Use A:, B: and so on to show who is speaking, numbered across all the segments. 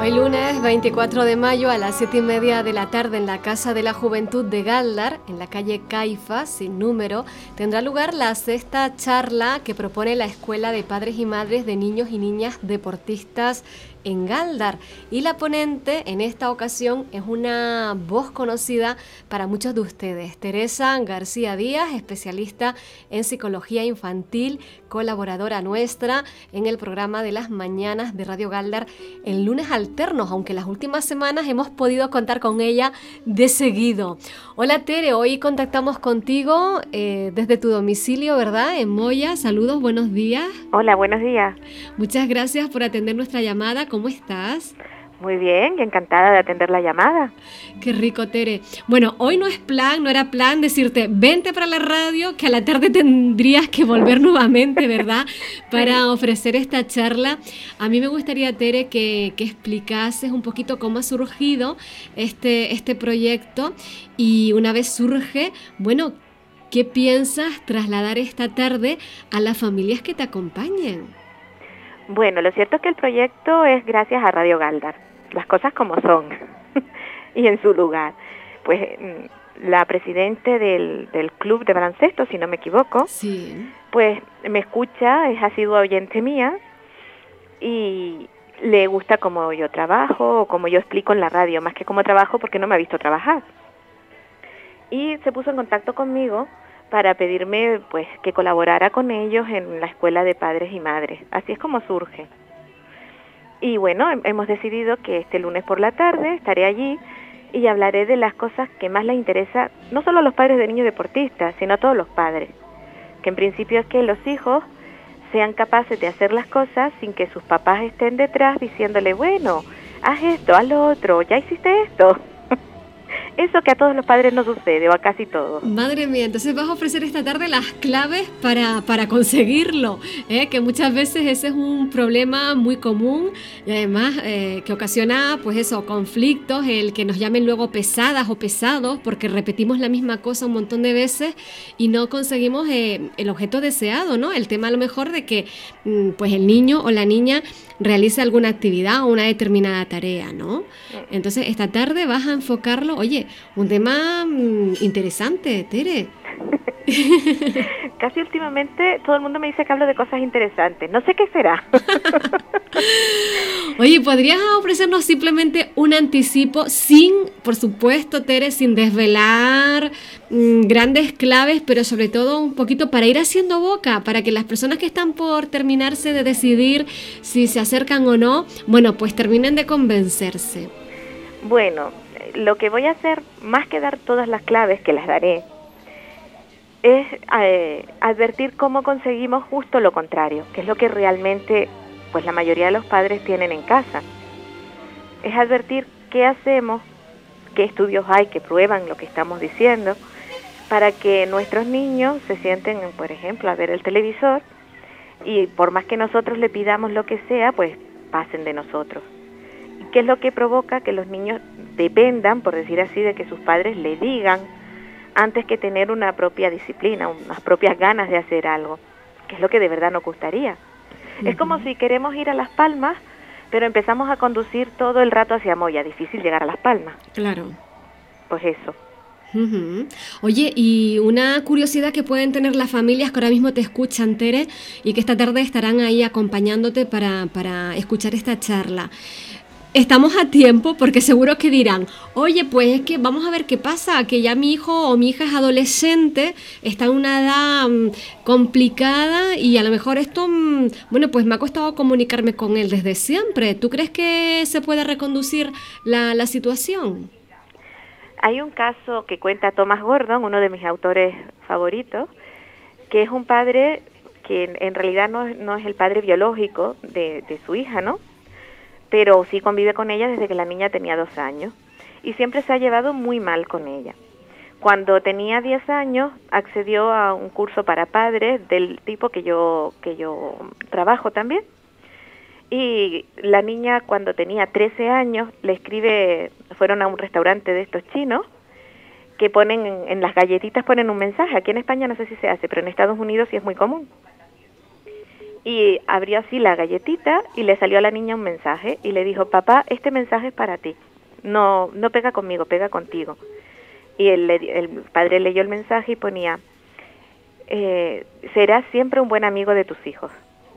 A: Hoy lunes 24 de mayo a las 7:30 de la tarde en la Casa de la Juventud de Galdar, en la calle Caifa, sin número, tendrá lugar la sexta charla que propone la Escuela de Padres y Madres de Niños y Niñas Deportistas en Galdar. Y la ponente en esta ocasión es una voz conocida para muchos de ustedes, Teresa García Díaz, especialista en psicología infantil, colaboradora nuestra en el programa de las mañanas de Radio Galdar en lunes alternos, aunque las últimas semanas hemos podido contar con ella de seguido. Hola Tere, hoy contactamos contigo desde tu domicilio, ¿verdad? En Moya. Saludos, buenos días.
B: Hola, buenos días.
A: Muchas gracias por atender nuestra llamada. ¿Cómo estás?
B: Muy bien, encantada de atender la llamada.
A: Qué rico, Tere. Bueno, hoy no era plan decirte, vente para la radio, que a la tarde tendrías que volver nuevamente, ¿verdad? Para ofrecer esta charla. A mí me gustaría, Tere, que explicases un poquito cómo ha surgido este proyecto y una vez surge, bueno, ¿qué piensas trasladar esta tarde a las familias que te acompañen?
B: Bueno, lo cierto es que el proyecto es gracias a Radio Galdar, las cosas como son y en su lugar. Pues la presidente del club de baloncesto, si no me equivoco,
A: sí,
B: pues me escucha, es asidua oyente mía y le gusta cómo yo trabajo o cómo yo explico en la radio, más que cómo trabajo porque no me ha visto trabajar. Y se puso en contacto conmigo para pedirme pues que colaborara con ellos en la Escuela de Padres y Madres. Así es como surge. Y bueno, hemos decidido que este lunes por la tarde estaré allí y hablaré de las cosas que más les interesa, no solo a los padres de niños deportistas, sino a todos los padres. Que en principio es que los hijos sean capaces de hacer las cosas sin que sus papás estén detrás diciéndole, bueno, haz esto, haz lo otro, ya hiciste esto. Eso que a todos los padres no sucede, o a casi todos.
A: Madre mía, entonces vas a ofrecer esta tarde las claves para conseguirlo, que muchas veces ese es un problema muy común y además que ocasiona, pues eso, conflictos, el que nos llamen luego pesadas o pesados porque repetimos la misma cosa un montón de veces y no conseguimos el objeto deseado, ¿no? El tema a lo mejor de que pues el niño o la niña realice alguna actividad o una determinada tarea, ¿no? Entonces esta tarde vas a enfocarlo, oye, un tema interesante, Tere.
B: Casi últimamente todo el mundo me dice que hablo de cosas interesantes. No sé qué será.
A: Oye, ¿podrías ofrecernos simplemente un anticipo sin, por supuesto, Tere, sin desvelar grandes claves, pero sobre todo un poquito para ir haciendo boca, para que las personas que están por terminarse de decidir si se acercan o no, bueno, pues terminen de convencerse?
B: Bueno, lo que voy a hacer, más que dar todas las claves, que las daré, es advertir cómo conseguimos justo lo contrario, que es lo que realmente pues la mayoría de los padres tienen en casa. Es advertir qué hacemos, qué estudios hay que prueban lo que estamos diciendo, para que nuestros niños se sienten, por ejemplo, a ver el televisor y por más que nosotros le pidamos lo que sea, pues pasen de nosotros. ¿Y qué es lo que provoca? Que los niños dependan, por decir así, de que sus padres le digan antes que tener una propia disciplina, unas propias ganas de hacer algo, que es lo que de verdad nos gustaría. Uh-huh. Es como si queremos ir a Las Palmas, pero empezamos a conducir todo el rato hacia Moya, difícil llegar a Las Palmas.
A: Claro.
B: Pues eso.
A: Uh-huh. Oye, y una curiosidad que pueden tener las familias que ahora mismo te escuchan, Tere, y que esta tarde estarán ahí acompañándote para escuchar esta charla. Estamos a tiempo porque seguro que dirán, oye, pues es que vamos a ver qué pasa, que ya mi hijo o mi hija es adolescente, está en una edad complicada y a lo mejor esto, bueno, pues me ha costado comunicarme con él desde siempre. ¿Tú crees que se puede reconducir la situación?
B: Hay un caso que cuenta Thomas Gordon, uno de mis autores favoritos, que es un padre que en realidad no es el padre biológico de su hija, ¿no? Pero sí convive con ella desde que la niña tenía 2 años y siempre se ha llevado muy mal con ella. Cuando tenía 10 años accedió a un curso para padres del tipo que yo trabajo también y la niña cuando tenía 13 años le escribe, fueron a un restaurante de estos chinos que ponen en las galletitas ponen un mensaje, aquí en España no sé si se hace, pero en Estados Unidos sí es muy común. y abrió así la galletita y le salió a la niña un mensaje y le dijo, papá, este mensaje es para ti, no pega conmigo, pega contigo. Y el padre leyó el mensaje y ponía, serás siempre un buen amigo de tus hijos.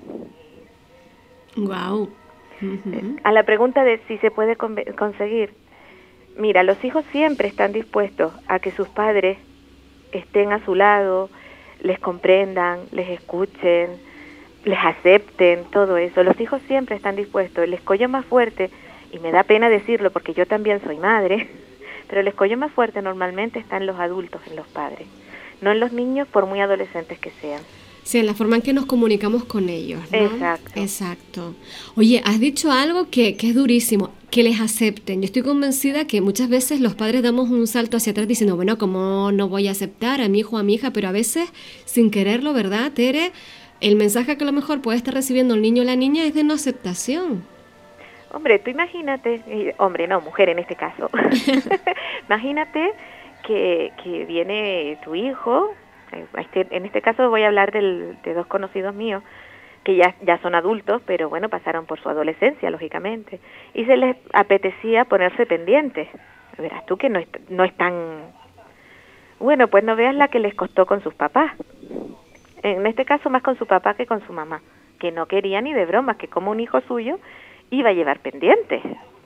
A: Wow.
B: A la pregunta de si se puede conseguir, mira, los hijos siempre están dispuestos a que sus padres estén a su lado, les comprendan, les escuchen, les acepten, todo eso. Los hijos siempre están dispuestos. El escollo más fuerte, y me da pena decirlo porque yo también soy madre, pero el escollo más fuerte normalmente está en los adultos, en los padres, no en los niños por muy adolescentes que sean.
A: Sí, en la forma en que nos comunicamos con ellos, ¿no?
B: Exacto.
A: Oye, has dicho algo que es durísimo, que les acepten. Yo estoy convencida que muchas veces los padres damos un salto hacia atrás diciendo, bueno, ¿cómo no voy a aceptar a mi hijo o a mi hija? Pero a veces, sin quererlo, ¿verdad, Tere? El mensaje que a lo mejor puede estar recibiendo el niño o la niña es de no aceptación.
B: Hombre, tú imagínate, hombre, no, mujer en este caso. Imagínate que viene tu hijo. En este caso voy a hablar de dos conocidos míos que ya son adultos, pero bueno, pasaron por su adolescencia, lógicamente, y se les apetecía ponerse pendientes. Verás tú que no es tan... Bueno, pues no veas la que les costó con sus papás. En este caso más con su papá que con su mamá, que no quería ni de broma, que como un hijo suyo iba a llevar pendientes.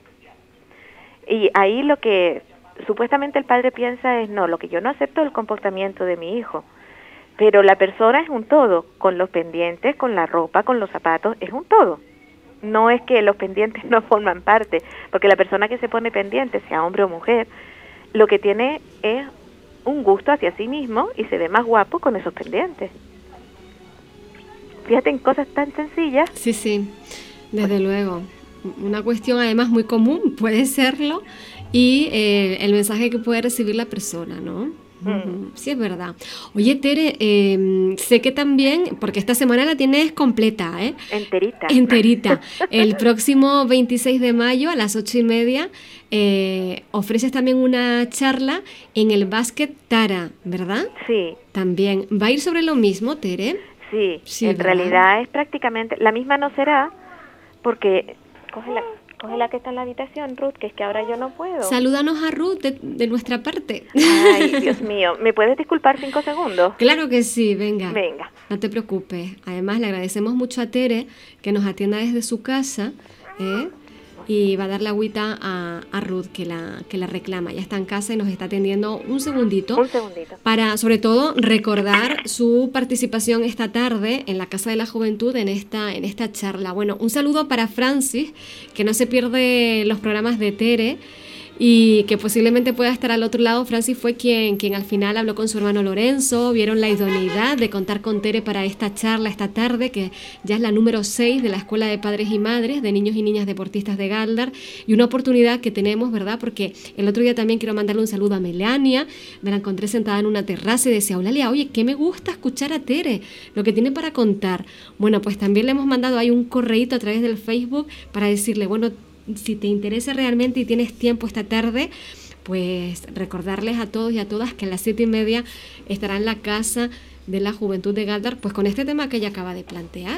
B: Y ahí lo que supuestamente el padre piensa es, no, lo que yo no acepto es el comportamiento de mi hijo, pero la persona es un todo, con los pendientes, con la ropa, con los zapatos, es un todo. No es que los pendientes no forman parte, porque la persona que se pone pendiente, sea hombre o mujer, lo que tiene es un gusto hacia sí mismo y se ve más guapo con esos pendientes. Fíjate en cosas tan sencillas.
A: Sí, desde luego. Una cuestión además muy común, puede serlo, y el mensaje que puede recibir la persona, ¿no? Sí, es verdad. Oye, Tere, sé que también, porque esta semana la tienes completa, ¿eh? Enterita. El próximo 26 de mayo a las 8:30 ofreces también una charla en el Básquet Tara, ¿verdad?
B: Sí.
A: También. ¿Va a ir sobre lo mismo, Tere?
B: Sí, en realidad es prácticamente, la misma no será, porque... Cógela que está en la habitación, Ruth, que es que ahora yo no puedo.
A: Salúdanos a Ruth de nuestra parte.
B: Ay, Dios mío, ¿me puedes disculpar 5 segundos?
A: Claro que sí, venga.
B: Venga.
A: No te preocupes. Además, le agradecemos mucho a Tere que nos atienda desde su casa, y va a dar la agüita a Ruth que la reclama. Ya está en casa y nos está atendiendo un segundito. Para, sobre todo, recordar su participación esta tarde en la Casa de la Juventud en esta charla. Bueno, un saludo para Francis, que no se pierde los programas de Tere y que posiblemente pueda estar al otro lado. Francis fue quien al final habló con su hermano Lorenzo, vieron la idoneidad de contar con Tere para esta charla esta tarde, que ya es la número 6 de la Escuela de Padres y Madres de Niños y Niñas Deportistas de Galdar, y una oportunidad que tenemos, ¿verdad? Porque el otro día también quiero mandarle un saludo a Melania, me la encontré sentada en una terraza y decía, Eulalia, oye, que me gusta escuchar a Tere, lo que tiene para contar. Bueno, pues también le hemos mandado ahí un correíto a través del Facebook para decirle, bueno, si te interesa realmente y tienes tiempo esta tarde, pues recordarles a todos y a todas que a las 7:30 estará en la Casa de la Juventud de Galdar, pues con este tema que ella acaba de plantear.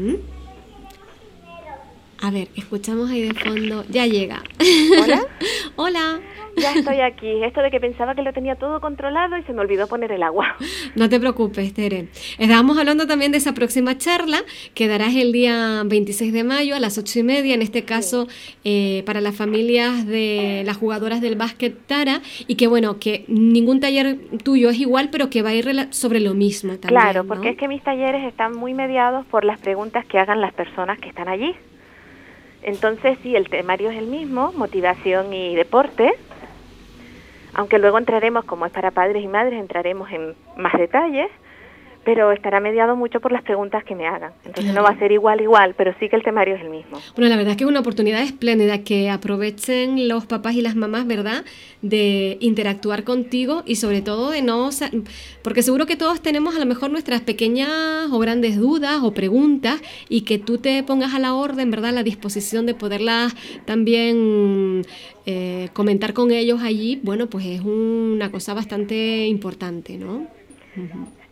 A: A ver, escuchamos ahí de fondo. Ya llega.
B: ¿Hola?
A: Hola.
B: Ya estoy aquí. Esto de que pensaba que lo tenía todo controlado y se me olvidó poner el agua.
A: No te preocupes, Tere. Estábamos hablando también de esa próxima charla que darás el día 26 de mayo a las 8:30, en este caso para las familias de las jugadoras del Básquet Tara, y que bueno, que ningún taller tuyo es igual, pero que va a ir sobre lo mismo también.
B: Claro, porque es que mis talleres están muy mediados por las preguntas que hagan las personas que están allí. Entonces sí, el temario es el mismo, motivación y deporte, aunque luego entraremos, como es para padres y madres, entraremos en más detalles, pero estará mediado mucho por las preguntas que me hagan. Entonces claro, no va a ser igual, pero sí que el temario es el mismo.
A: Bueno, la verdad es que es una oportunidad espléndida que aprovechen los papás y las mamás, ¿verdad?, de interactuar contigo y sobre todo de no... Porque seguro que todos tenemos a lo mejor nuestras pequeñas o grandes dudas o preguntas, y que tú te pongas a la orden, ¿verdad?, a la disposición de poderlas también comentar con ellos allí, bueno, pues es una cosa bastante importante, ¿no?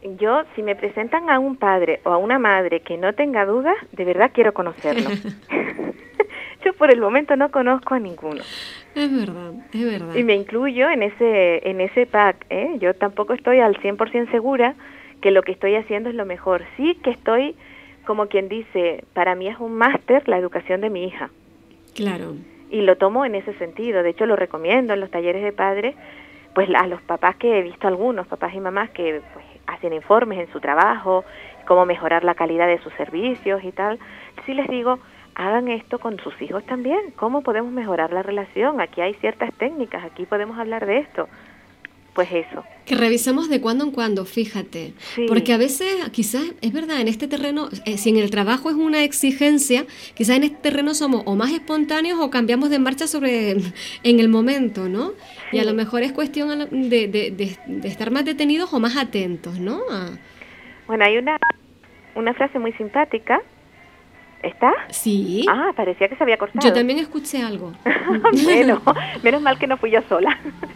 B: Yo, si me presentan a un padre o a una madre que no tenga dudas, de verdad quiero conocerlo. Yo por el momento no conozco a ninguno.
A: Es verdad, es verdad.
B: Y me incluyo en ese pack, ¿eh? Yo tampoco estoy al 100% segura que lo que estoy haciendo es lo mejor. Sí que estoy, como quien dice, para mí es un máster la educación de mi hija.
A: Claro.
B: Y lo tomo en ese sentido. De hecho, lo recomiendo en los talleres de padres, pues a los papás que he visto, algunos papás y mamás que pues hacen informes en su trabajo, cómo mejorar la calidad de sus servicios y tal. Sí les digo, hagan esto con sus hijos también. ¿Cómo podemos mejorar la relación? Aquí hay ciertas técnicas, aquí podemos hablar de esto. Pues eso.
A: Que revisemos de cuando en cuando, fíjate.
B: Sí.
A: Porque a veces, quizás, es verdad, en este terreno, si en el trabajo es una exigencia, quizás en este terreno somos o más espontáneos o cambiamos de marcha en el momento, ¿no? Sí. Y a lo mejor es cuestión de estar más detenidos o más atentos, ¿no?
B: Bueno, hay una frase muy simpática. ¿Está?
A: Sí.
B: Ah, parecía que se había cortado.
A: Yo también escuché algo.
B: Bueno, menos mal que no fui yo sola.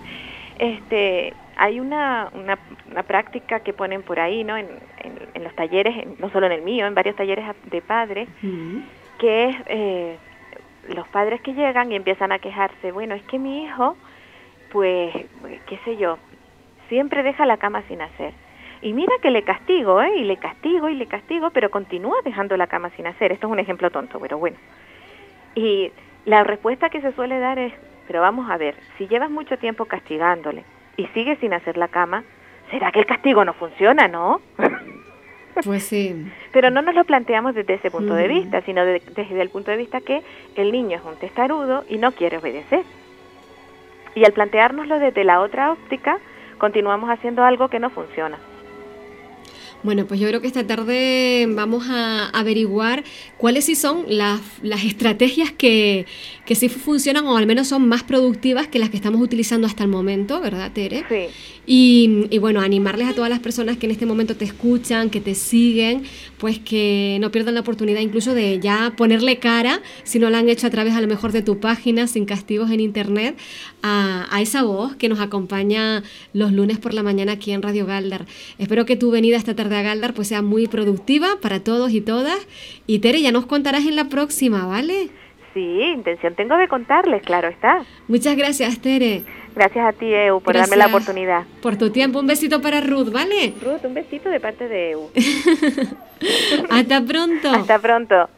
B: Hay una práctica que ponen por ahí, ¿no? En los talleres, no solo en el mío, en varios talleres de padres, que es los padres que llegan y empiezan a quejarse. Bueno, es que mi hijo, pues, qué sé yo, siempre deja la cama sin hacer. Y mira que le castigo, y le castigo, pero continúa dejando la cama sin hacer. Esto es un ejemplo tonto, pero bueno. Y la respuesta que se suele dar es, pero vamos a ver, si llevas mucho tiempo castigándole y sigues sin hacer la cama, ¿será que el castigo no funciona, no?
A: Pues sí.
B: Pero no nos lo planteamos desde ese punto de vista, sino desde el punto de vista que el niño es un testarudo y no quiere obedecer. Y al planteárnoslo desde la otra óptica, continuamos haciendo algo que no funciona.
A: Bueno, pues yo creo que esta tarde vamos a averiguar cuáles sí son las estrategias que sí funcionan o al menos son más productivas que las que estamos utilizando hasta el momento, ¿verdad, Tere?
B: Sí.
A: Y bueno, animarles a todas las personas que en este momento te escuchan, que te siguen, pues que no pierdan la oportunidad incluso de ya ponerle cara, si no lo han hecho a través a lo mejor de tu página, Sin Castigos en Internet, a esa voz que nos acompaña los lunes por la mañana aquí en Radio Galdar. Espero que tu venida esta tarde a Galdar pues sea muy productiva para todos y todas. Y Tere, ya nos contarás en la próxima, ¿vale?
B: Sí, intención tengo de contarles, claro está.
A: Muchas gracias, Tere.
B: Gracias a ti, Eu, por darme la oportunidad.
A: Por tu tiempo. Un besito para Ruth, ¿vale?
B: Ruth, un besito de parte de Eu.
A: Hasta pronto.
B: Hasta pronto.